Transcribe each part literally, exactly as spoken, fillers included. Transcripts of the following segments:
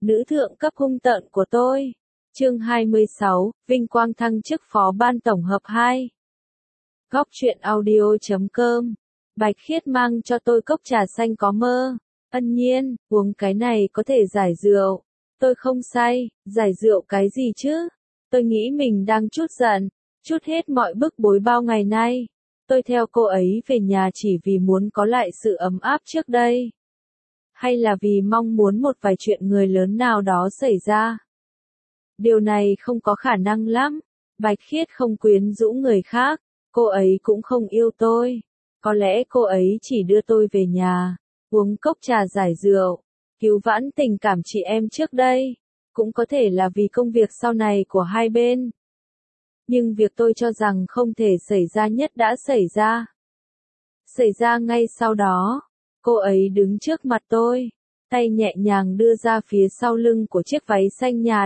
nữ thượng cấp hung tợn của tôi. Chương hai mươi sáu, vinh quang thăng chức phó ban tổng hợp hai. Góc truyện audio chấm com. Bạch Khiết mang cho tôi cốc trà xanh có mơ. Ân Nhiên, uống cái này có thể giải rượu. Tôi không say, giải rượu cái gì chứ? Tôi nghĩ mình đang chút giận, chút hết mọi bức bối bao ngày nay. Tôi theo cô ấy về nhà chỉ vì muốn có lại sự ấm áp trước đây. Hay là vì mong muốn một vài chuyện người lớn nào đó xảy ra? Điều này không có khả năng lắm. Bạch Khiết không quyến rũ người khác, cô ấy cũng không yêu tôi. Có lẽ cô ấy chỉ đưa tôi về nhà, uống cốc trà giải rượu, cứu vãn tình cảm chị em trước đây. Cũng có thể là vì công việc sau này của hai bên. Nhưng việc tôi cho rằng không thể xảy ra nhất đã xảy ra. Xảy ra ngay sau đó, cô ấy đứng trước mặt tôi, tay nhẹ nhàng đưa ra phía sau lưng của chiếc váy xanh nhạt.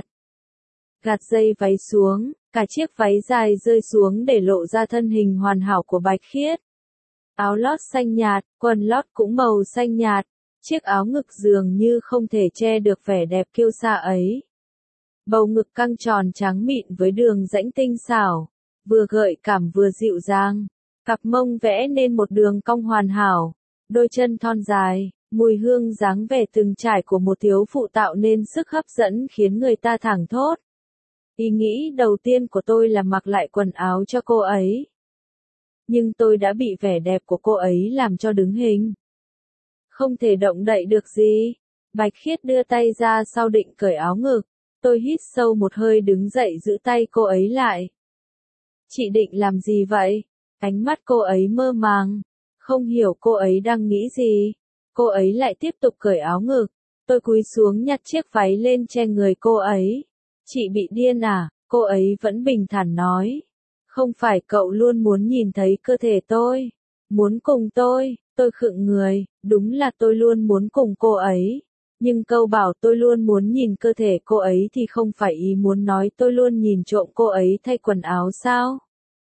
Gạt dây váy xuống, cả chiếc váy dài rơi xuống để lộ ra thân hình hoàn hảo của Bạch Khiết. Áo lót xanh nhạt, quần lót cũng màu xanh nhạt, chiếc áo ngực dường như không thể che được vẻ đẹp kiêu sa ấy. Bầu ngực căng tròn trắng mịn với đường rãnh tinh xảo, vừa gợi cảm vừa dịu dàng, cặp mông vẽ nên một đường cong hoàn hảo, đôi chân thon dài, mùi hương dáng vẻ từng trải của một thiếu phụ tạo nên sức hấp dẫn khiến người ta thảng thốt. Ý nghĩ đầu tiên của tôi là mặc lại quần áo cho cô ấy. Nhưng tôi đã bị vẻ đẹp của cô ấy làm cho đứng hình. Không thể động đậy được gì. Bạch Khiết đưa tay ra sau định cởi áo ngực. Tôi hít sâu một hơi đứng dậy giữ tay cô ấy lại. Chị định làm gì vậy? Ánh mắt cô ấy mơ màng. Không hiểu cô ấy đang nghĩ gì. Cô ấy lại tiếp tục cởi áo ngực. Tôi cúi xuống nhặt chiếc váy lên che người cô ấy. Chị bị điên à? Cô ấy vẫn bình thản nói. Không phải cậu luôn muốn nhìn thấy cơ thể tôi. Muốn cùng tôi. Tôi khựng người. Đúng là tôi luôn muốn cùng cô ấy. Nhưng câu bảo tôi luôn muốn nhìn cơ thể cô ấy thì không phải ý muốn nói tôi luôn nhìn trộm cô ấy thay quần áo sao?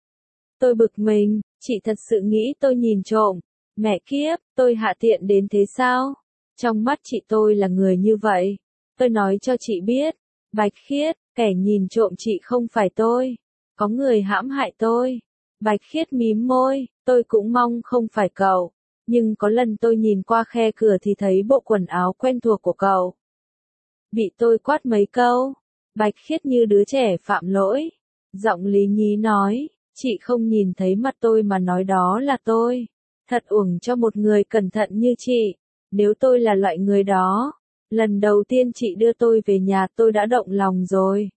Tôi bực mình, chị thật sự nghĩ tôi nhìn trộm. Mẹ kiếp, tôi hạ tiện đến thế sao? Trong mắt chị tôi là người như vậy. Tôi nói cho chị biết. Bạch Khiết, kẻ nhìn trộm chị không phải tôi. Có người hãm hại tôi. Bạch Khiết mím môi, tôi cũng mong không phải cậu. Nhưng có lần tôi nhìn qua khe cửa thì thấy bộ quần áo quen thuộc của cậu. Bị tôi quát mấy câu. Bạch Khiết như đứa trẻ phạm lỗi. Giọng lý nhí nói, chị không nhìn thấy mặt tôi mà nói đó là tôi. Thật uổng cho một người cẩn thận như chị. Nếu tôi là loại người đó, lần đầu tiên chị đưa tôi về nhà tôi đã động lòng rồi.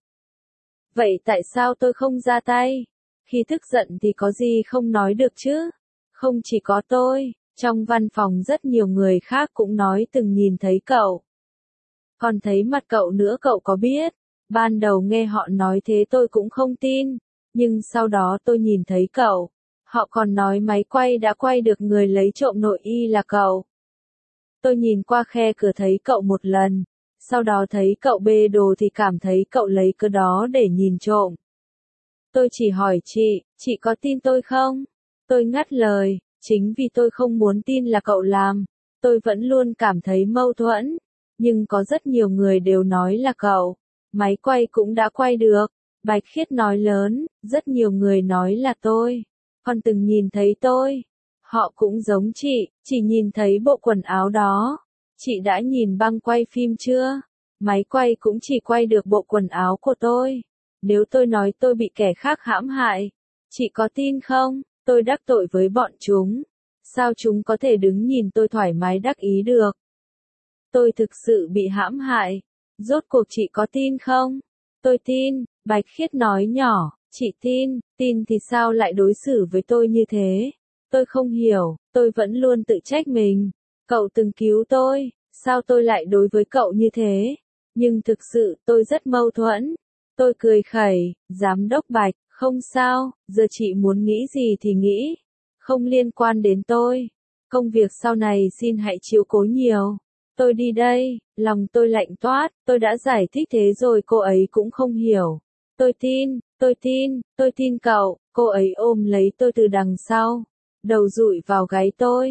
Vậy tại sao tôi không ra tay? Khi tức giận thì có gì không nói được chứ? Không chỉ có tôi. Trong văn phòng rất nhiều người khác cũng nói từng nhìn thấy cậu. Còn thấy mặt cậu nữa cậu có biết. Ban đầu nghe họ nói thế tôi cũng không tin. Nhưng sau đó tôi nhìn thấy cậu. Họ còn nói máy quay đã quay được người lấy trộm nội y là cậu. Tôi nhìn qua khe cửa thấy cậu một lần. Sau đó thấy cậu bê đồ thì cảm thấy cậu lấy cái đó để nhìn trộm. Tôi chỉ hỏi chị, chị có tin tôi không? Tôi ngắt lời. Chính vì tôi không muốn tin là cậu làm, tôi vẫn luôn cảm thấy mâu thuẫn, nhưng có rất nhiều người đều nói là cậu. Máy quay cũng đã quay được, Bạch Khiết nói lớn, rất nhiều người nói là tôi, còn từng nhìn thấy tôi. Họ cũng giống chị, chỉ nhìn thấy bộ quần áo đó. Chị đã nhìn băng quay phim chưa? Máy quay cũng chỉ quay được bộ quần áo của tôi. Nếu tôi nói tôi bị kẻ khác hãm hại, chị có tin không? Tôi đắc tội với bọn chúng. Sao chúng có thể đứng nhìn tôi thoải mái đắc ý được? Tôi thực sự bị hãm hại. Rốt cuộc chị có tin không? Tôi tin, Bạch Khiết nói nhỏ. Chị tin, tin thì sao lại đối xử với tôi như thế? Tôi không hiểu, tôi vẫn luôn tự trách mình. Cậu từng cứu tôi, sao tôi lại đối với cậu như thế? Nhưng thực sự tôi rất mâu thuẫn. Tôi cười khẩy, giám đốc Bạch. Không sao, giờ chị muốn nghĩ gì thì nghĩ. Không liên quan đến tôi. Công việc sau này xin hãy chiếu cố nhiều. Tôi đi đây, lòng tôi lạnh toát, tôi đã giải thích thế rồi cô ấy cũng không hiểu. Tôi tin, tôi tin, tôi tin cậu, cô ấy ôm lấy tôi từ đằng sau. Đầu dụi vào gáy tôi.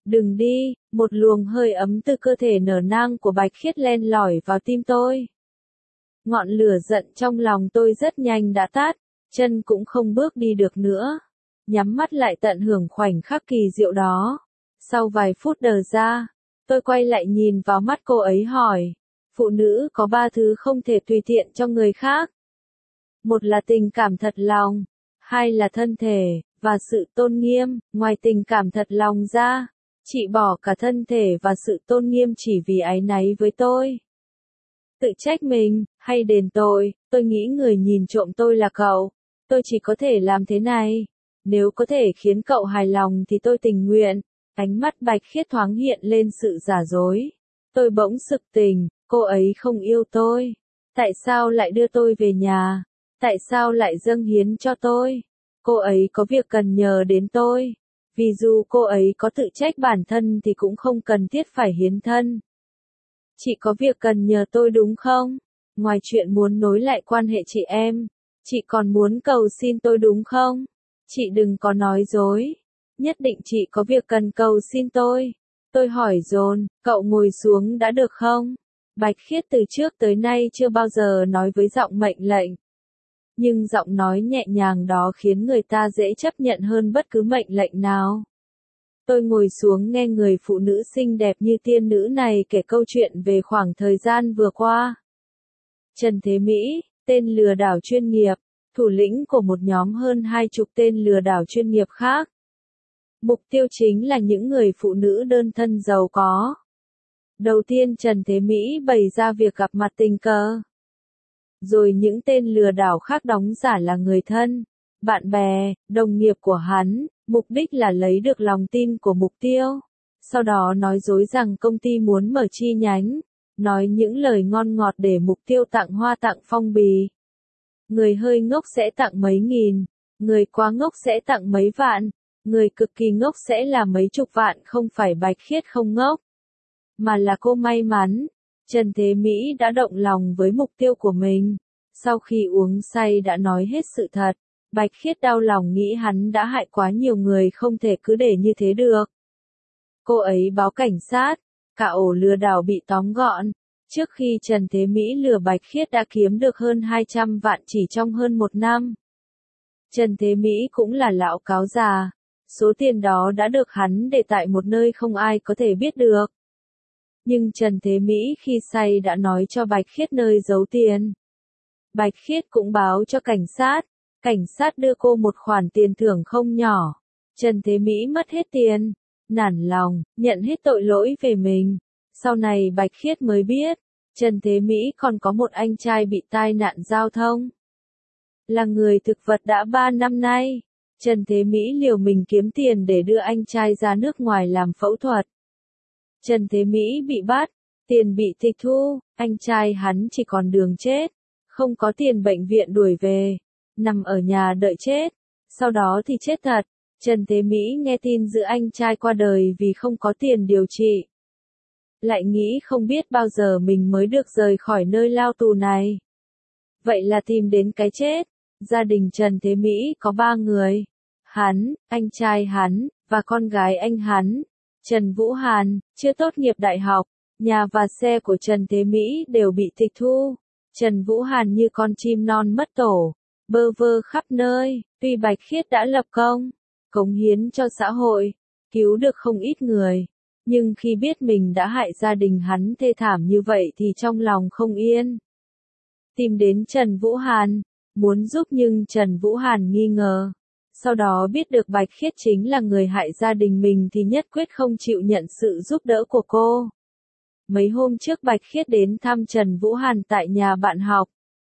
Đừng đi, một luồng hơi ấm từ cơ thể nở nang của Bạch Khiết len lỏi vào tim tôi. Ngọn lửa giận trong lòng tôi rất nhanh đã tắt, chân cũng không bước đi được nữa. Nhắm mắt lại tận hưởng khoảnh khắc kỳ diệu đó. Sau vài phút đờ ra, tôi quay lại nhìn vào mắt cô ấy hỏi, phụ nữ có ba thứ không thể tùy tiện cho người khác. Một là tình cảm thật lòng, hai là thân thể, và sự tôn nghiêm. Ngoài tình cảm thật lòng ra, chị bỏ cả thân thể và sự tôn nghiêm chỉ vì áy náy với tôi. Tự trách mình, hay đền tội, tôi nghĩ người nhìn trộm tôi là cậu. Tôi chỉ có thể làm thế này. Nếu có thể khiến cậu hài lòng thì tôi tình nguyện. Ánh mắt Bạch Khiết thoáng hiện lên sự giả dối. Tôi bỗng sực tỉnh, cô ấy không yêu tôi. Tại sao lại đưa tôi về nhà? Tại sao lại dâng hiến cho tôi? Cô ấy có việc cần nhờ đến tôi. Vì dù cô ấy có tự trách bản thân thì cũng không cần thiết phải hiến thân. Chị có việc cần nhờ tôi đúng không? Ngoài chuyện muốn nối lại quan hệ chị em, chị còn muốn cầu xin tôi đúng không? Chị đừng có nói dối. Nhất định chị có việc cần cầu xin tôi. Tôi hỏi dồn, cậu ngồi xuống đã được không? Bạch Khiết từ trước tới nay chưa bao giờ nói với giọng mệnh lệnh. Nhưng giọng nói nhẹ nhàng đó khiến người ta dễ chấp nhận hơn bất cứ mệnh lệnh nào. Tôi ngồi xuống nghe người phụ nữ xinh đẹp như tiên nữ này kể câu chuyện về khoảng thời gian vừa qua. Trần Thế Mỹ, tên lừa đảo chuyên nghiệp, thủ lĩnh của một nhóm hơn hai chục tên lừa đảo chuyên nghiệp khác. Mục tiêu chính là những người phụ nữ đơn thân giàu có. Đầu tiên Trần Thế Mỹ bày ra việc gặp mặt tình cờ. Rồi những tên lừa đảo khác đóng giả là người thân, bạn bè, đồng nghiệp của hắn, mục đích là lấy được lòng tin của mục tiêu. Sau đó nói dối rằng công ty muốn mở chi nhánh, nói những lời ngon ngọt để mục tiêu tặng hoa tặng phong bì. Người hơi ngốc sẽ tặng mấy nghìn, người quá ngốc sẽ tặng mấy vạn, người cực kỳ ngốc sẽ là mấy chục vạn. Không phải Bạch Khiết không ngốc, mà là cô may mắn. Trần Thế Mỹ đã động lòng với mục tiêu của mình. Sau khi uống say đã nói hết sự thật. Bạch Khiết đau lòng nghĩ hắn đã hại quá nhiều người, không thể cứ để như thế được. Cô ấy báo cảnh sát, cả ổ lừa đảo bị tóm gọn. Trước khi Trần Thế Mỹ lừa Bạch Khiết đã kiếm được hơn hai trăm vạn chỉ trong hơn một năm. Trần Thế Mỹ cũng là lão cáo già. Số tiền đó đã được hắn để tại một nơi không ai có thể biết được. Nhưng Trần Thế Mỹ khi say đã nói cho Bạch Khiết nơi giấu tiền. Bạch Khiết cũng báo cho cảnh sát. Cảnh sát đưa cô một khoản tiền thưởng không nhỏ. Trần Thế Mỹ mất hết tiền, nản lòng, nhận hết tội lỗi về mình. Sau này Bạch Khiết mới biết, Trần Thế Mỹ còn có một anh trai bị tai nạn giao thông. Là người thực vật đã ba năm nay. Trần Thế Mỹ liều mình kiếm tiền để đưa anh trai ra nước ngoài làm phẫu thuật. Trần Thế Mỹ bị bắt, tiền bị tịch thu, anh trai hắn chỉ còn đường chết, không có tiền bệnh viện đuổi về, nằm ở nhà đợi chết, sau đó thì chết thật. Trần Thế Mỹ nghe tin giữa anh trai qua đời vì không có tiền điều trị. Lại nghĩ không biết bao giờ mình mới được rời khỏi nơi lao tù này. Vậy là tìm đến cái chết. Gia đình Trần Thế Mỹ có ba người. Hắn, anh trai hắn, và con gái anh hắn. Trần Vũ Hàn, chưa tốt nghiệp đại học. Nhà và xe của Trần Thế Mỹ đều bị tịch thu. Trần Vũ Hàn như con chim non mất tổ, bơ vơ khắp nơi. Tuy Bạch Khiết đã lập công, cống hiến cho xã hội, cứu được không ít người. Nhưng khi biết mình đã hại gia đình hắn thê thảm như vậy thì trong lòng không yên. Tìm đến Trần Vũ Hàn, muốn giúp nhưng Trần Vũ Hàn nghi ngờ. Sau đó biết được Bạch Khiết chính là người hại gia đình mình thì nhất quyết không chịu nhận sự giúp đỡ của cô. Mấy hôm trước Bạch Khiết đến thăm Trần Vũ Hàn tại nhà bạn học.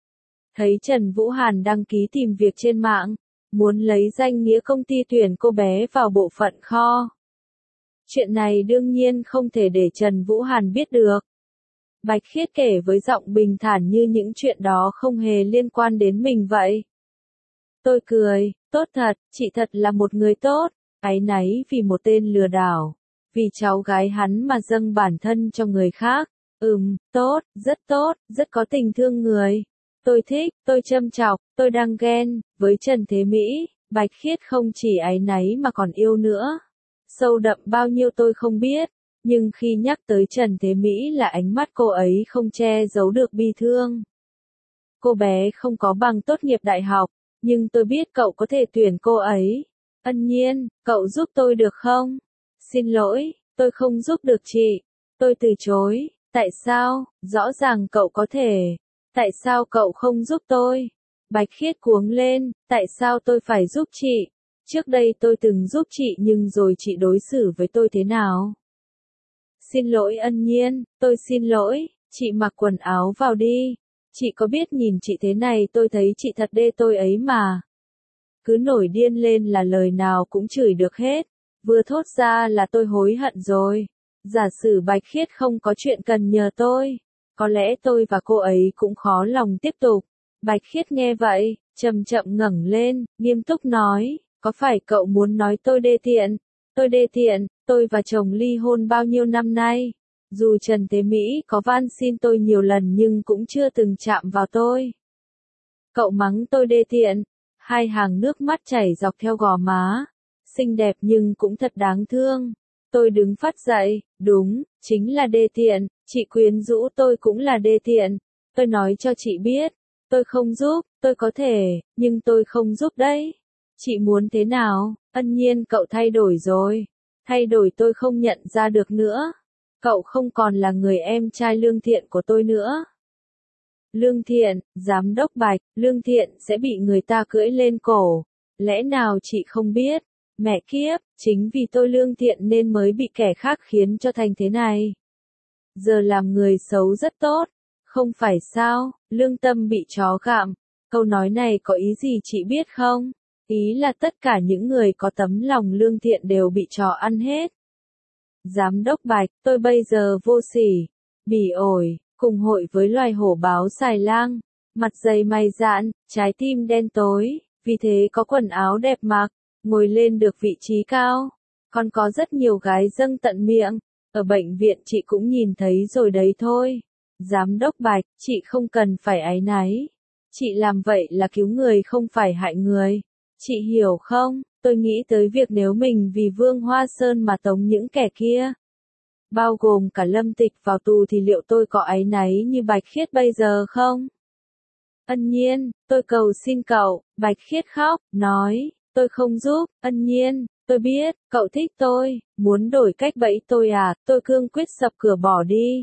Thấy Trần Vũ Hàn đăng ký tìm việc trên mạng, muốn lấy danh nghĩa công ty tuyển cô bé vào bộ phận kho. Chuyện này đương nhiên không thể để Trần Vũ Hàn biết được. Bạch Khiết kể với giọng bình thản như những chuyện đó không hề liên quan đến mình vậy. Tôi cười, tốt thật, chị thật là một người tốt, áy náy vì một tên lừa đảo, vì cháu gái hắn mà dâng bản thân cho người khác. Ừm, tốt, rất tốt, rất có tình thương người. Tôi thích, tôi châm chọc, tôi đang ghen. Với Trần Thế Mỹ, Bạch Khiết không chỉ áy náy mà còn yêu nữa. Sâu đậm bao nhiêu tôi không biết, nhưng khi nhắc tới Trần Thế Mỹ là ánh mắt cô ấy không che giấu được bi thương. Cô bé không có bằng tốt nghiệp đại học, nhưng tôi biết cậu có thể tuyển cô ấy. Ân Nhiên, cậu giúp tôi được không? Xin lỗi, tôi không giúp được chị. Tôi từ chối. Tại sao? Rõ ràng cậu có thể. Tại sao cậu không giúp tôi? Bạch Khiết cuống lên, tại sao tôi phải giúp chị? Trước đây tôi từng giúp chị nhưng rồi chị đối xử với tôi thế nào? Xin lỗi Ân Nhiên, tôi xin lỗi, chị mặc quần áo vào đi. Chị có biết nhìn chị thế này tôi thấy chị thật đê tôi ấy mà. Cứ nổi điên lên là lời nào cũng chửi được hết. Vừa thốt ra là tôi hối hận rồi. Giả sử Bạch Khiết không có chuyện cần nhờ tôi, có lẽ tôi và cô ấy cũng khó lòng tiếp tục. Bạch Khiết nghe vậy, chậm chậm ngẩng lên, nghiêm túc nói, có phải cậu muốn nói tôi đê tiện? Tôi đê tiện, tôi và chồng ly hôn bao nhiêu năm nay. Dù Trần Thế Mỹ có van xin tôi nhiều lần nhưng cũng chưa từng chạm vào tôi. Cậu mắng tôi đê tiện, hai hàng nước mắt chảy dọc theo gò má. Xinh đẹp nhưng cũng thật đáng thương. Tôi đứng phát dậy, đúng, chính là đê tiện, chị quyến rũ tôi cũng là đê tiện. Tôi nói cho chị biết, tôi không giúp, tôi có thể, nhưng tôi không giúp đấy. Chị muốn thế nào? Ân Nhiên cậu thay đổi rồi. Thay đổi tôi không nhận ra được nữa. Cậu không còn là người em trai lương thiện của tôi nữa. Lương Thiện, giám đốc Bạch, Lương Thiện sẽ bị người ta cưỡi lên cổ. Lẽ nào chị không biết? Mẹ kiếp, chính vì tôi lương thiện nên mới bị kẻ khác khiến cho thành thế này. Giờ làm người xấu rất tốt, không phải sao, lương tâm bị chó gặm. Câu nói này có ý gì chị biết không? Ý là tất cả những người có tấm lòng lương thiện đều bị chó ăn hết. Giám đốc Bạch, tôi bây giờ vô sỉ, bỉ ổi, cùng hội với loài hổ báo xài lang, mặt dày mày dạn, trái tim đen tối, vì thế có quần áo đẹp mặc, ngồi lên được vị trí cao. Còn có rất nhiều gái dâng tận miệng, ở bệnh viện chị cũng nhìn thấy rồi đấy thôi. Giám đốc Bạch, chị không cần phải áy náy. Chị làm vậy là cứu người không phải hại người. Chị hiểu không? Tôi nghĩ tới việc nếu mình vì Vương Hoa Sơn mà tống những kẻ kia, bao gồm cả Lâm Tịch vào tù thì liệu tôi có áy náy như Bạch Khiết bây giờ không? Ân Nhiên, tôi cầu xin cậu, Bạch Khiết khóc, nói, tôi không giúp, Ân Nhiên, tôi biết, cậu thích tôi, muốn đổi cách bẫy tôi à, tôi cương quyết sập cửa bỏ đi.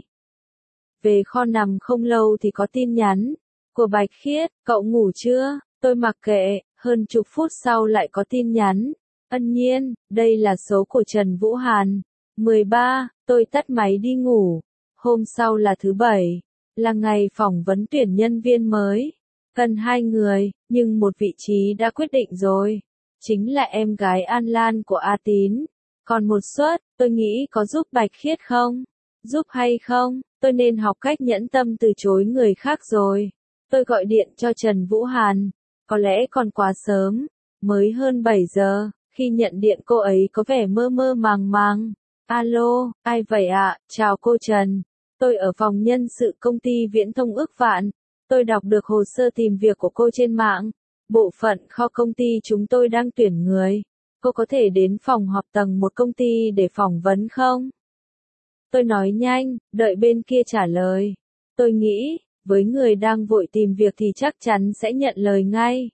Về kho nằm không lâu thì có tin nhắn của Bạch Khiết, cậu ngủ chưa? Tôi mặc kệ, hơn chục phút sau lại có tin nhắn. Ân Nhiên, đây là số của Trần Vũ Hàn. mười ba, tôi tắt máy đi ngủ. Hôm sau là thứ bảy, là ngày phỏng vấn tuyển nhân viên mới. Cần hai người, nhưng một vị trí đã quyết định rồi. Chính là em gái An Lan của A Tín. Còn một suất, tôi nghĩ có giúp Bạch Khiết không? Giúp hay không? Tôi nên học cách nhẫn tâm từ chối người khác rồi. Tôi gọi điện cho Trần Vũ Hàn. Có lẽ còn quá sớm. Mới hơn bảy giờ, khi nhận điện cô ấy có vẻ mơ mơ màng màng. Alo, ai vậy ạ? Chào cô Trần. Tôi ở phòng nhân sự công ty Viễn thông Ước Vạn. Tôi đọc được hồ sơ tìm việc của cô trên mạng. Bộ phận kho công ty chúng tôi đang tuyển người. Cô có thể đến phòng họp tầng một công ty để phỏng vấn không? Tôi nói nhanh, đợi bên kia trả lời. Tôi nghĩ, với người đang vội tìm việc thì chắc chắn sẽ nhận lời ngay.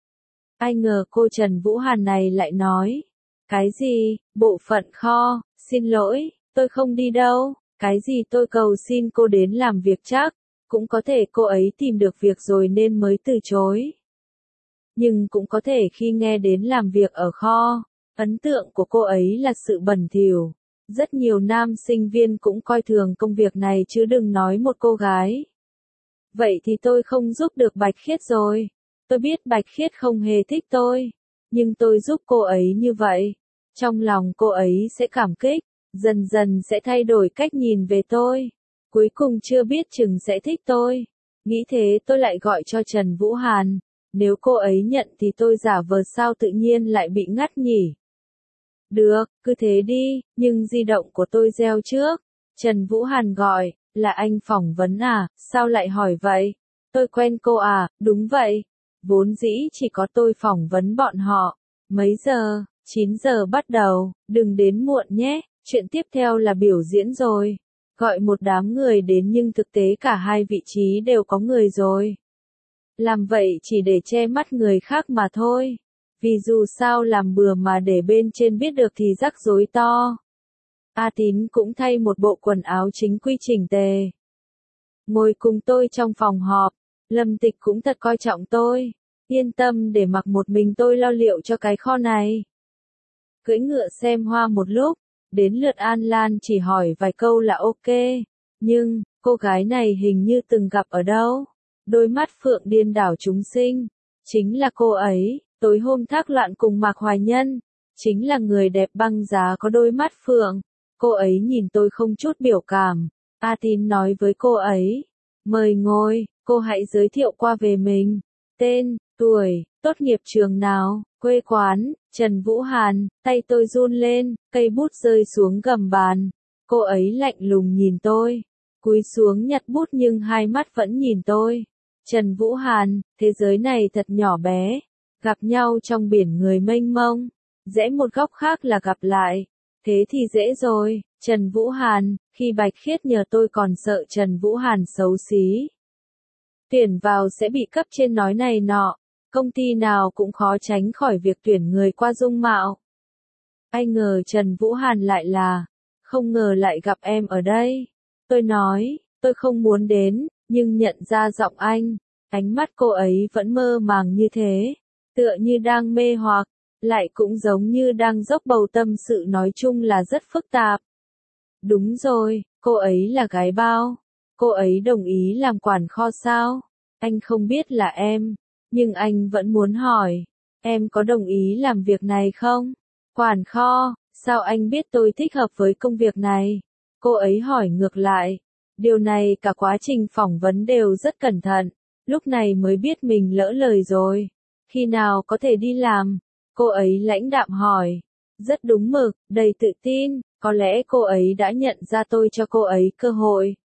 Ai ngờ cô Trần Vũ Hàn này lại nói. Cái gì, bộ phận kho, xin lỗi, tôi không đi đâu. Cái gì tôi cầu xin cô đến làm việc chắc. Cũng có thể cô ấy tìm được việc rồi nên mới từ chối. Nhưng cũng có thể khi nghe đến làm việc ở kho, ấn tượng của cô ấy là sự bẩn thỉu. Rất nhiều nam sinh viên cũng coi thường công việc này chứ đừng nói một cô gái. Vậy thì tôi không giúp được Bạch Khiết rồi. Tôi biết Bạch Khiết không hề thích tôi, nhưng tôi giúp cô ấy như vậy. Trong lòng cô ấy sẽ cảm kích, dần dần sẽ thay đổi cách nhìn về tôi. Cuối cùng chưa biết chừng sẽ thích tôi. Nghĩ thế tôi lại gọi cho Trần Vũ Hàn. Nếu cô ấy nhận thì tôi giả vờ sao tự nhiên lại bị ngắt nhỉ. Được, cứ thế đi, nhưng di động của tôi reo trước. Trần Vũ Hàn gọi, là anh phỏng vấn à, sao lại hỏi vậy? Tôi quen cô à, đúng vậy. Vốn dĩ chỉ có tôi phỏng vấn bọn họ. Mấy giờ? chín giờ bắt đầu, đừng đến muộn nhé, chuyện tiếp theo là biểu diễn rồi. Gọi một đám người đến nhưng thực tế cả hai vị trí đều có người rồi. Làm vậy chỉ để che mắt người khác mà thôi. Vì dù sao làm bừa mà để bên trên biết được thì rắc rối to. A Tín cũng thay một bộ quần áo chính quy chỉnh tề. Ngồi cùng tôi trong phòng họp, Lâm Tịch cũng thật coi trọng tôi. Yên tâm để mặc một mình tôi lo liệu cho cái kho này. Cưỡi ngựa xem hoa một lúc, đến lượt An Lan chỉ hỏi vài câu là ok. Nhưng, cô gái này hình như từng gặp ở đâu. Đôi mắt phượng điên đảo chúng sinh. Chính là cô ấy, tối hôm thác loạn cùng Mạc Hoài Nhân. Chính là người đẹp băng giá có đôi mắt phượng. Cô ấy nhìn tôi không chút biểu cảm. A Tín nói với cô ấy. Mời ngồi, cô hãy giới thiệu qua về mình. Tên, tuổi, tốt nghiệp trường nào, quê quán, Trần Vũ Hàn. Tay tôi run lên, cây bút rơi xuống gầm bàn. Cô ấy lạnh lùng nhìn tôi. Cúi xuống nhặt bút nhưng hai mắt vẫn nhìn tôi. Trần Vũ Hàn, thế giới này thật nhỏ bé. Gặp nhau trong biển người mênh mông. Rẽ một góc khác là gặp lại. Thế thì dễ rồi, Trần Vũ Hàn, khi Bạch Khiết nhờ tôi còn sợ Trần Vũ Hàn xấu xí. Tuyển vào sẽ bị cấp trên nói này nọ, công ty nào cũng khó tránh khỏi việc tuyển người qua dung mạo. Ai ngờ Trần Vũ Hàn lại là, không ngờ lại gặp em ở đây. Tôi nói, tôi không muốn đến, nhưng nhận ra giọng anh, ánh mắt cô ấy vẫn mơ màng như thế, tựa như đang mê hoặc. Lại cũng giống như đang dốc bầu tâm sự nói chung là rất phức tạp. Đúng rồi, cô ấy là gái bao. Cô ấy đồng ý làm quản kho sao? Anh không biết là em, nhưng anh vẫn muốn hỏi, em có đồng ý làm việc này không? Quản kho, sao anh biết tôi thích hợp với công việc này? Cô ấy hỏi ngược lại. Điều này cả quá trình phỏng vấn đều rất cẩn thận, lúc này mới biết mình lỡ lời rồi. Khi nào có thể đi làm? Cô ấy lãnh đạm hỏi. Rất đúng mực, đầy tự tin, có lẽ cô ấy đã nhận ra tôi cho cô ấy cơ hội.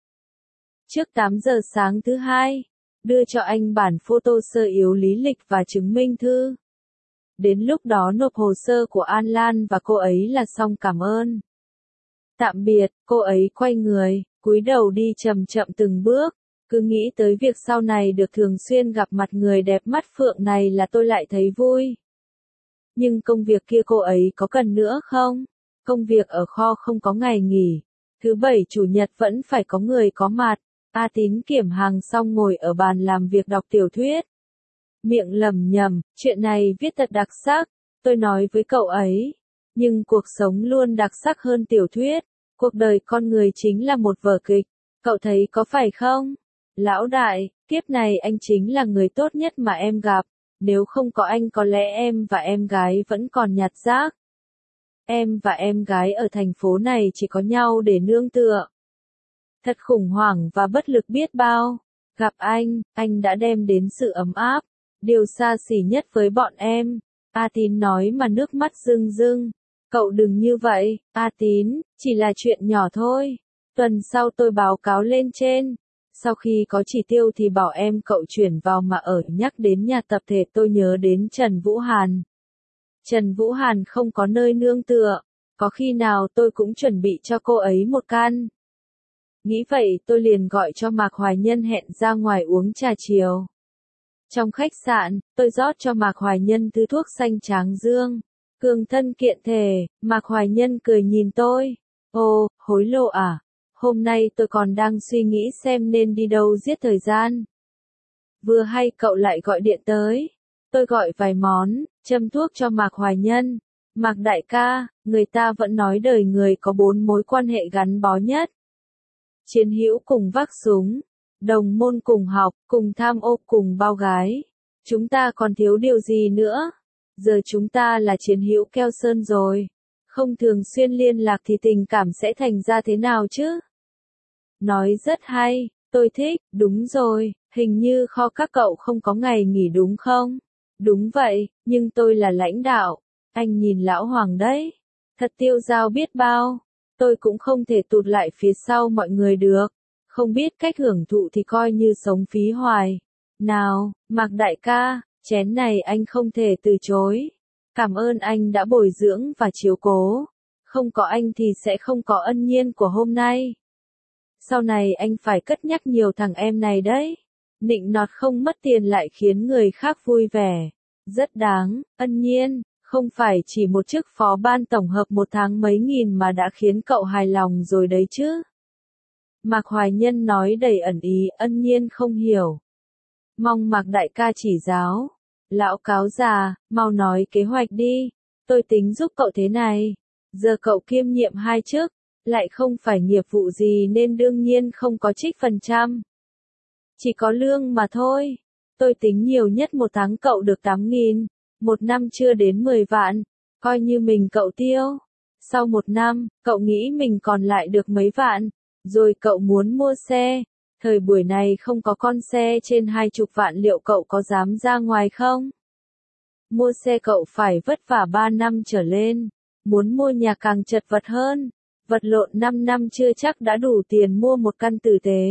Trước tám giờ sáng thứ hai, đưa cho anh bản photo sơ yếu lý lịch và chứng minh thư. Đến lúc đó nộp hồ sơ của An Lan và cô ấy là xong, cảm ơn. Tạm biệt, cô ấy quay người, cúi đầu đi chậm chậm từng bước. Cứ nghĩ tới việc sau này được thường xuyên gặp mặt người đẹp mắt phượng này là tôi lại thấy vui. Nhưng công việc kia cô ấy có cần nữa không? Công việc ở kho không có ngày nghỉ. Thứ bảy chủ nhật vẫn phải có người có mặt. A Tín kiểm hàng xong ngồi ở bàn làm việc đọc tiểu thuyết. Miệng lẩm nhẩm, chuyện này viết thật đặc sắc. Tôi nói với cậu ấy. Nhưng cuộc sống luôn đặc sắc hơn tiểu thuyết. Cuộc đời con người chính là một vở kịch. Cậu thấy có phải không? Lão đại, kiếp này anh chính là người tốt nhất mà em gặp. Nếu không có anh có lẽ em và em gái vẫn còn nhặt rác. Em và em gái ở thành phố này chỉ có nhau để nương tựa. Thật khủng hoảng và bất lực biết bao. Gặp anh, anh đã đem đến sự ấm áp. Điều xa xỉ nhất với bọn em. A Tín nói mà nước mắt rưng rưng. Cậu đừng như vậy, A Tín, chỉ là chuyện nhỏ thôi. Tuần sau tôi báo cáo lên trên. Sau khi có chỉ tiêu thì bảo em cậu chuyển vào mà ở. Nhắc đến nhà tập thể tôi nhớ đến Trần Vũ Hàn. Trần Vũ Hàn không có nơi nương tựa. Có khi nào tôi cũng chuẩn bị cho cô ấy một căn. Nghĩ vậy tôi liền gọi cho Mạc Hoài Nhân hẹn ra ngoài uống trà chiều. Trong khách sạn, tôi rót cho Mạc Hoài Nhân thứ thuốc xanh tráng dương. Cường thân kiện thể, Mạc Hoài Nhân cười nhìn tôi. Ồ, hối lộ à? Hôm nay tôi còn đang suy nghĩ xem nên đi đâu giết thời gian. Vừa hay cậu lại gọi điện tới. Tôi gọi vài món, châm thuốc cho Mạc Hoài Nhân. Mạc đại ca, người ta vẫn nói đời người có bốn mối quan hệ gắn bó nhất. Chiến hữu cùng vác súng, đồng môn cùng học, cùng tham ô cùng bao gái. Chúng ta còn thiếu điều gì nữa? Giờ chúng ta là chiến hữu keo sơn rồi. Không thường xuyên liên lạc thì tình cảm sẽ thành ra thế nào chứ? Nói rất hay, tôi thích, đúng rồi, hình như kho các cậu không có ngày nghỉ đúng không? Đúng vậy, nhưng tôi là lãnh đạo. Anh nhìn lão Hoàng đấy. Thật tiêu dao biết bao. Tôi cũng không thể tụt lại phía sau mọi người được. Không biết cách hưởng thụ thì coi như sống phí hoài. Nào, Mạc đại ca, chén này anh không thể từ chối. Cảm ơn anh đã bồi dưỡng và chiếu cố. Không có anh thì sẽ không có Ân Nhiên của hôm nay. Sau này anh phải cất nhắc nhiều thằng em này đấy. Nịnh nọt không mất tiền lại khiến người khác vui vẻ. Rất đáng, Ân Nhiên, không phải chỉ một chức phó ban tổng hợp một tháng mấy nghìn mà đã khiến cậu hài lòng rồi đấy chứ. Mạc Hoài Nhân nói đầy ẩn ý, Ân Nhiên không hiểu. Mong Mạc đại ca chỉ giáo. Lão cáo già, mau nói kế hoạch đi. Tôi tính giúp cậu thế này. Giờ cậu kiêm nhiệm hai chức, lại không phải nghiệp vụ gì nên đương nhiên không có trích phần trăm. Chỉ có lương mà thôi. Tôi tính nhiều nhất một tháng cậu được tám nghìn, một năm chưa đến mười vạn, coi như mình cậu tiêu. Sau một năm, cậu nghĩ mình còn lại được mấy vạn, rồi cậu muốn mua xe. Thời buổi này không có con xe trên hai chục vạn liệu cậu có dám ra ngoài không? Mua xe cậu phải vất vả ba năm trở lên, muốn mua nhà càng chật vật hơn, vật lộn năm năm chưa chắc đã đủ tiền mua một căn tử tế.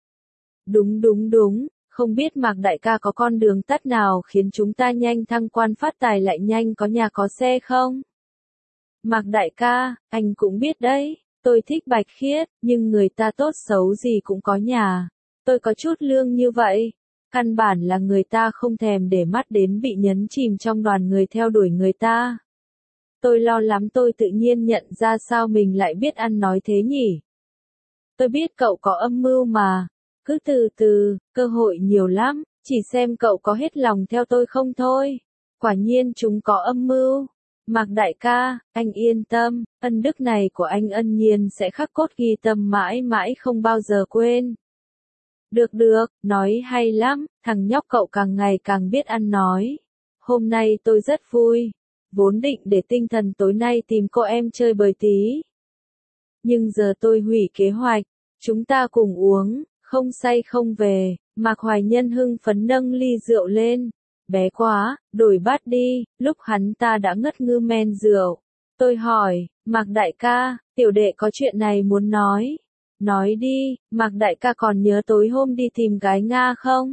Đúng đúng đúng, không biết Mạc đại ca có con đường tắt nào khiến chúng ta nhanh thăng quan phát tài lại nhanh có nhà có xe không? Mạc đại ca, anh cũng biết đấy, tôi thích Bạch Khiết, nhưng người ta tốt xấu gì cũng có nhà. Tôi có chút lương như vậy, căn bản là người ta không thèm để mắt đến bị nhấn chìm trong đoàn người theo đuổi người ta. Tôi lo lắm tôi tự nhiên nhận ra sao mình lại biết ăn nói thế nhỉ? Tôi biết cậu có âm mưu mà. Cứ từ từ, cơ hội nhiều lắm, chỉ xem cậu có hết lòng theo tôi không thôi. Quả nhiên chúng có âm mưu. Mạc đại ca, anh yên tâm, ân đức này của anh Ân Nhiên sẽ khắc cốt ghi tâm mãi mãi không bao giờ quên. Được được, nói hay lắm, thằng nhóc cậu càng ngày càng biết ăn nói. Hôm nay tôi rất vui, vốn định để tinh thần tối nay tìm cô em chơi bời tí. Nhưng giờ tôi hủy kế hoạch, chúng ta cùng uống. Không say không về, Mạc Hoài Nhân hưng phấn nâng ly rượu lên. Bé quá, đổi bát đi, lúc hắn ta đã ngất ngư men rượu. Tôi hỏi, Mạc đại ca, tiểu đệ có chuyện này muốn nói. Nói đi, Mạc đại ca còn nhớ tối hôm đi tìm gái Nga không?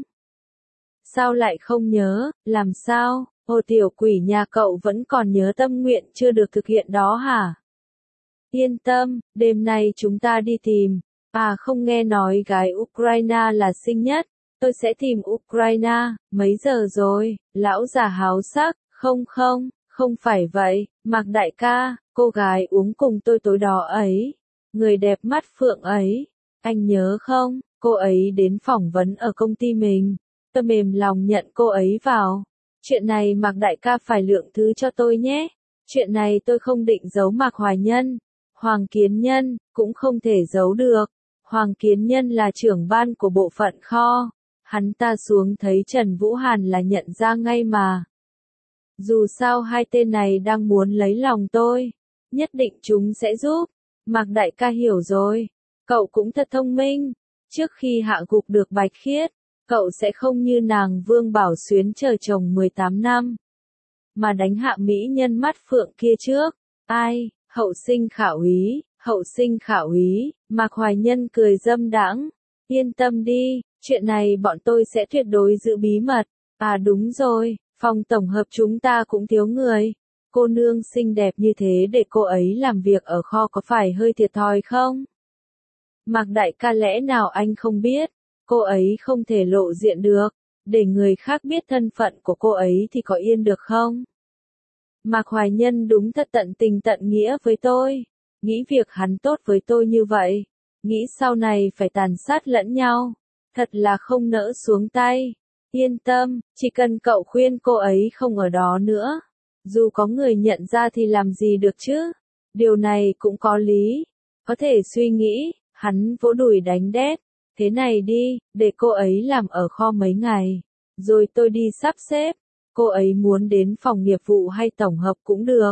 Sao lại không nhớ, làm sao, ô tiểu quỷ nhà cậu vẫn còn nhớ tâm nguyện chưa được thực hiện đó hả? Yên tâm, đêm nay chúng ta đi tìm. À không nghe nói gái Ukraine là xinh nhất, tôi sẽ tìm Ukraine, mấy giờ rồi, lão già háo sắc, không không, không phải vậy, Mạc đại ca, cô gái uống cùng tôi tối đó ấy, người đẹp mắt phượng ấy, anh nhớ không, cô ấy đến phỏng vấn ở công ty mình, tôi mềm lòng nhận cô ấy vào, chuyện này Mạc đại ca phải lượng thứ cho tôi nhé, chuyện này tôi không định giấu Mạc Hoài Nhân, Hoàng Kiến Nhân, cũng không thể giấu được. Hoàng Kiến Nhân là trưởng ban của bộ phận kho, hắn ta xuống thấy Trần Vũ Hàn là nhận ra ngay mà. Dù sao hai tên này đang muốn lấy lòng tôi, nhất định chúng sẽ giúp. Mạc đại ca hiểu rồi, cậu cũng thật thông minh, trước khi hạ gục được Bạch Khiết, cậu sẽ không như nàng Vương Bảo Xuyến chờ chồng mười tám năm, mà đánh hạ mỹ nhân mắt phượng kia trước. Ai, hậu sinh khả úy. Hậu sinh khả úy, Mạc Hoài Nhân cười dâm đãng, yên tâm đi, chuyện này bọn tôi sẽ tuyệt đối giữ bí mật. À đúng rồi, phòng tổng hợp chúng ta cũng thiếu người. Cô nương xinh đẹp như thế để cô ấy làm việc ở kho có phải hơi thiệt thòi không? Mạc đại ca lẽ nào anh không biết, cô ấy không thể lộ diện được, để người khác biết thân phận của cô ấy thì có yên được không? Mạc Hoài Nhân đúng thật tận tình tận nghĩa với tôi. Nghĩ việc hắn tốt với tôi như vậy, nghĩ sau này phải tàn sát lẫn nhau, thật là không nỡ xuống tay. Yên tâm, chỉ cần cậu khuyên cô ấy không ở đó nữa, dù có người nhận ra thì làm gì được chứ, điều này cũng có lý, có thể suy nghĩ, hắn vỗ đùi đánh đét, thế này đi, để cô ấy làm ở kho mấy ngày, rồi tôi đi sắp xếp, cô ấy muốn đến phòng nghiệp vụ hay tổng hợp cũng được.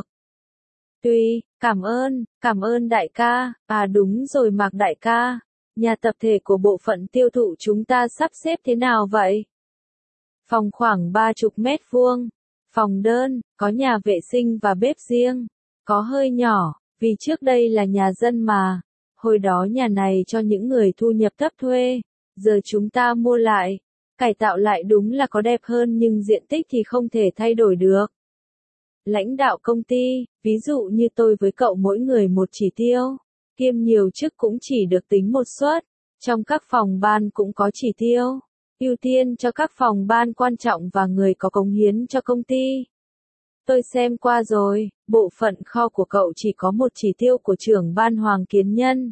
Tuy, cảm ơn, cảm ơn đại ca, à đúng rồi Mạc đại ca, nhà tập thể của bộ phận tiêu thụ chúng ta sắp xếp thế nào vậy? Phòng khoảng ba chục mét vuông, phòng đơn, có nhà vệ sinh và bếp riêng, có hơi nhỏ, vì trước đây là nhà dân mà, hồi đó nhà này cho những người thu nhập thấp thuê, giờ chúng ta mua lại, cải tạo lại đúng là có đẹp hơn nhưng diện tích thì không thể thay đổi được. lãnh đạo công ty, ví dụ như tôi với cậu mỗi người một chỉ tiêu, kiêm nhiều chức cũng chỉ được tính một suất, trong các phòng ban cũng có chỉ tiêu, ưu tiên cho các phòng ban quan trọng và người có cống hiến cho công ty. Tôi xem qua rồi, bộ phận kho của cậu chỉ có một chỉ tiêu của trưởng ban Hoàng Kiến Nhân.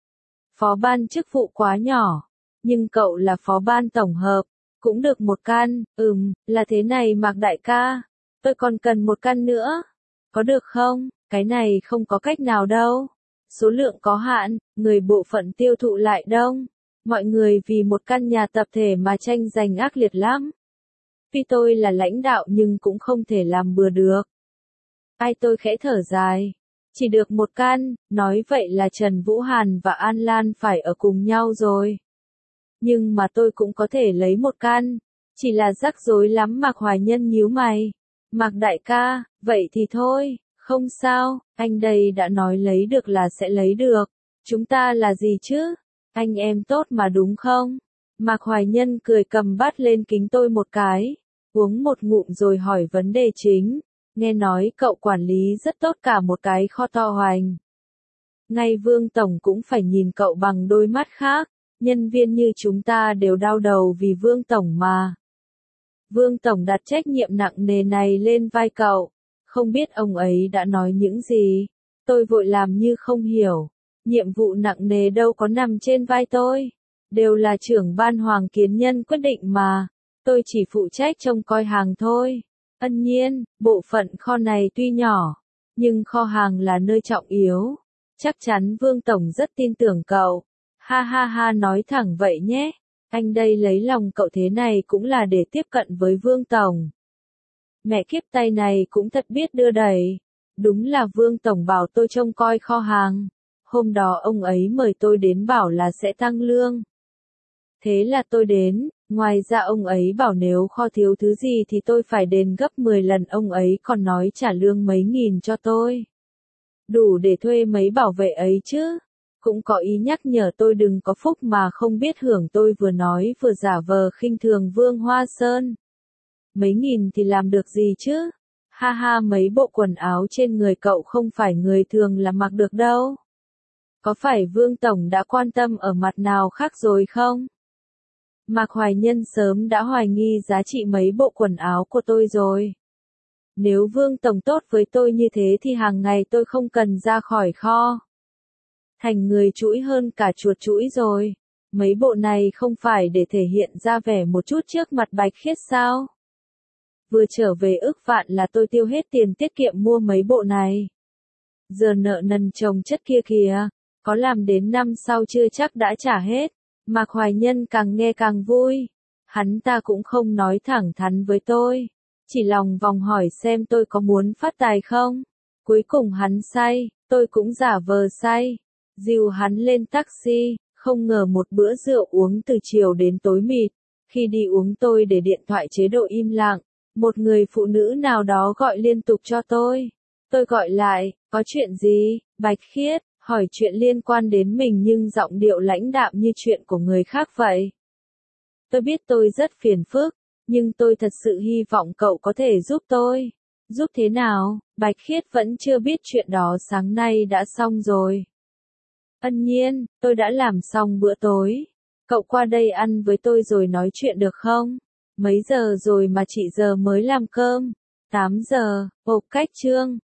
Phó ban chức vụ quá nhỏ, nhưng cậu là phó ban tổng hợp, cũng được một căn, ừm, là thế này Mạc đại ca, tôi còn cần một căn nữa, có được không? Cái này không có cách nào đâu, số lượng có hạn, người bộ phận tiêu thụ lại đông, mọi người vì một căn nhà tập thể mà tranh giành ác liệt lắm. Tuy tôi là lãnh đạo nhưng cũng không thể làm bừa được. Ai tôi khẽ thở dài. Chỉ được một căn, nói vậy là Trần Vũ Hàn và An Lan phải ở cùng nhau rồi. Nhưng mà tôi cũng có thể lấy một căn. Chỉ là rắc rối lắm Mạc Hoài Nhân nhíu mày. Mạc đại ca, vậy thì thôi, không sao, anh đây đã nói lấy được là sẽ lấy được. Chúng ta là gì chứ? Anh em tốt mà đúng không? Mạc Hoài Nhân cười cầm bát lên kính tôi một cái, uống một ngụm rồi hỏi vấn đề chính. Nghe nói cậu quản lý rất tốt cả một cái kho to hoành. Ngay Vương Tổng cũng phải nhìn cậu bằng đôi mắt khác, nhân viên như chúng ta đều đau đầu vì Vương Tổng mà. Vương Tổng đặt trách nhiệm nặng nề này lên vai cậu, không biết ông ấy đã nói những gì. Tôi vội làm như không hiểu, nhiệm vụ nặng nề đâu có nằm trên vai tôi. Đều là trưởng ban Hoàng Kiến Nhân quyết định mà, tôi chỉ phụ trách trông coi hàng thôi. Ân nhiên, bộ phận kho này tuy nhỏ, nhưng kho hàng là nơi trọng yếu. Chắc chắn Vương Tổng rất tin tưởng cậu. Ha ha ha nói thẳng vậy nhé, anh đây lấy lòng cậu thế này cũng là để tiếp cận với Vương Tổng. Mẹ kiếp tay này cũng thật biết đưa đẩy. Đúng là Vương Tổng bảo tôi trông coi kho hàng. Hôm đó ông ấy mời tôi đến bảo là sẽ tăng lương. Thế là tôi đến, ngoài ra ông ấy bảo nếu kho thiếu thứ gì thì tôi phải đền gấp mười lần, ông ấy còn nói trả lương mấy nghìn cho tôi. Đủ để thuê mấy bảo vệ ấy chứ. Cũng có ý nhắc nhở tôi đừng có phúc mà không biết hưởng, tôi vừa nói vừa giả vờ khinh thường Vương Hoa Sơn. Mấy nghìn thì làm được gì chứ? Ha ha, mấy bộ quần áo trên người cậu không phải người thường là mặc được đâu. Có phải Vương Tổng đã quan tâm ở mặt nào khác rồi không? Mạc Hoài Nhân sớm đã hoài nghi giá trị mấy bộ quần áo của tôi rồi. Nếu Vương Tổng tốt với tôi như thế thì hàng ngày tôi không cần ra khỏi kho. Thành người chũi hơn cả chuột chũi rồi. Mấy bộ này không phải để thể hiện ra vẻ một chút trước mặt Bạch Khiết sao? Vừa trở về ức vạn là tôi tiêu hết tiền tiết kiệm mua mấy bộ này. Giờ nợ nần chồng chất kia kìa, có làm đến năm sau chưa chắc đã trả hết. Mạc Hoài Nhân càng nghe càng vui. Hắn ta cũng không nói thẳng thắn với tôi, chỉ lòng vòng hỏi xem tôi có muốn phát tài không. Cuối cùng hắn say, tôi cũng giả vờ say. Dìu hắn lên taxi, không ngờ một bữa rượu uống từ chiều đến tối mịt. Khi đi uống tôi để điện thoại chế độ im lặng, một người phụ nữ nào đó gọi liên tục cho tôi. Tôi gọi lại, có chuyện gì, Bạch Khiết, hỏi chuyện liên quan đến mình nhưng giọng điệu lãnh đạm như chuyện của người khác vậy. Tôi biết tôi rất phiền phức, nhưng tôi thật sự hy vọng cậu có thể giúp tôi. Giúp thế nào? Bạch Khiết vẫn chưa biết chuyện đó, sáng nay đã xong rồi. Ân nhiên, tôi đã làm xong bữa tối. Cậu qua đây ăn với tôi rồi nói chuyện được không? Mấy giờ rồi mà chị giờ mới làm cơm? tám giờ, ộp cách Trương.